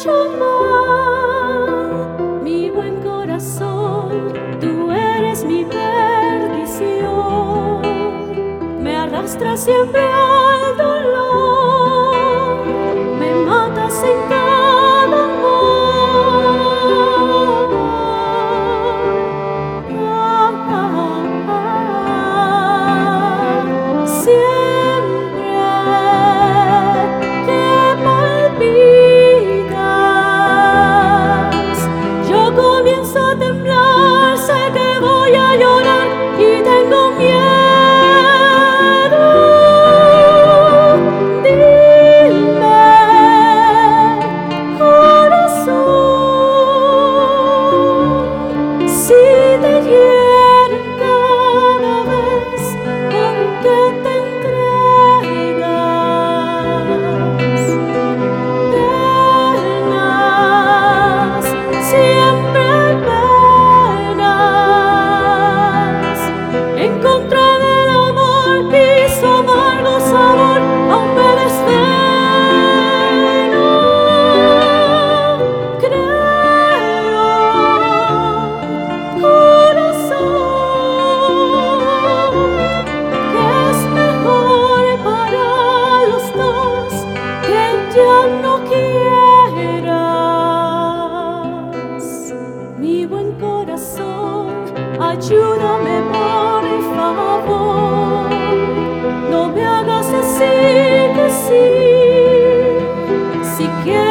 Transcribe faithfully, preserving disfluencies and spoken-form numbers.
hecho mal, mi buen corazón, tú eres mi perdición. Me arrastras siempre al dolor, me matas en cada amor. Ah, ah, ah. Siempre que palpitas, yo comienzo a temblar, sé que voy a llorar y tengo miedo. Dime, corazón, si te hieren cada vez con que te entregas. Penas, siempre penas, en contra del amor y su amargo sabor aún me desvelo. Creo, corazón, que es mejor para los dos que ya no quieras. Mi buen corazón, ayúdame por favor, no me hagas decir que sí, si quieres.